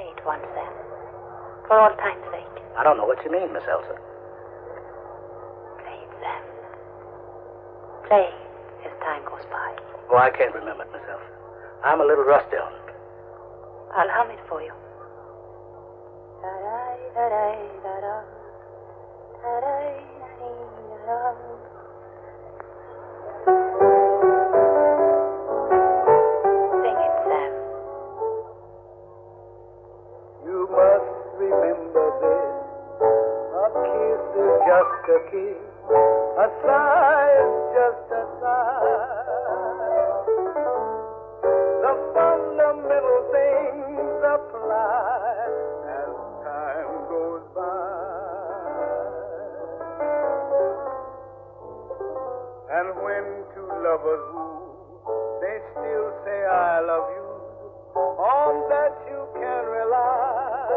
Say it once, Sam. For all time's sake. I don't know what you mean, Miss Elsa. Play it, Sam. Play as time goes by. Oh, I can't remember it, Miss Elsa. I'm a little rusty on it. I'll hum it for you. Da-da-da-da-da-da. Da-da-da-da-da-da. Sing it, Sam. You must remember this. A kiss is just a kiss. A sigh is just a sigh. The fundamental things apply as time goes by. And when two lovers woo, they still say I love you. On that you can rely.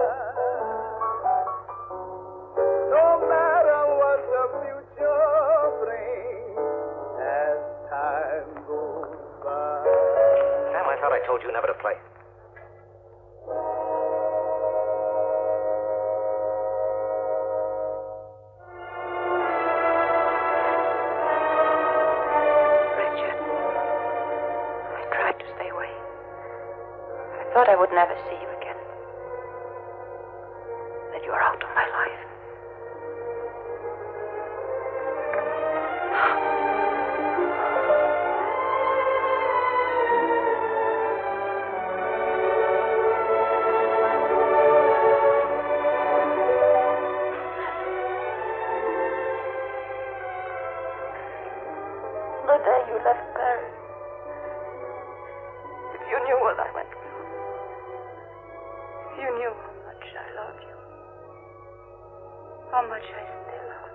No matter what the future brings as time goes by. Sam, I thought I told you never to play. Richard, I tried to stay away. I thought I would never see you again. That you are out of my life. The day you left Paris, if you knew what I went through, if you knew how much I love you, how much I still love you.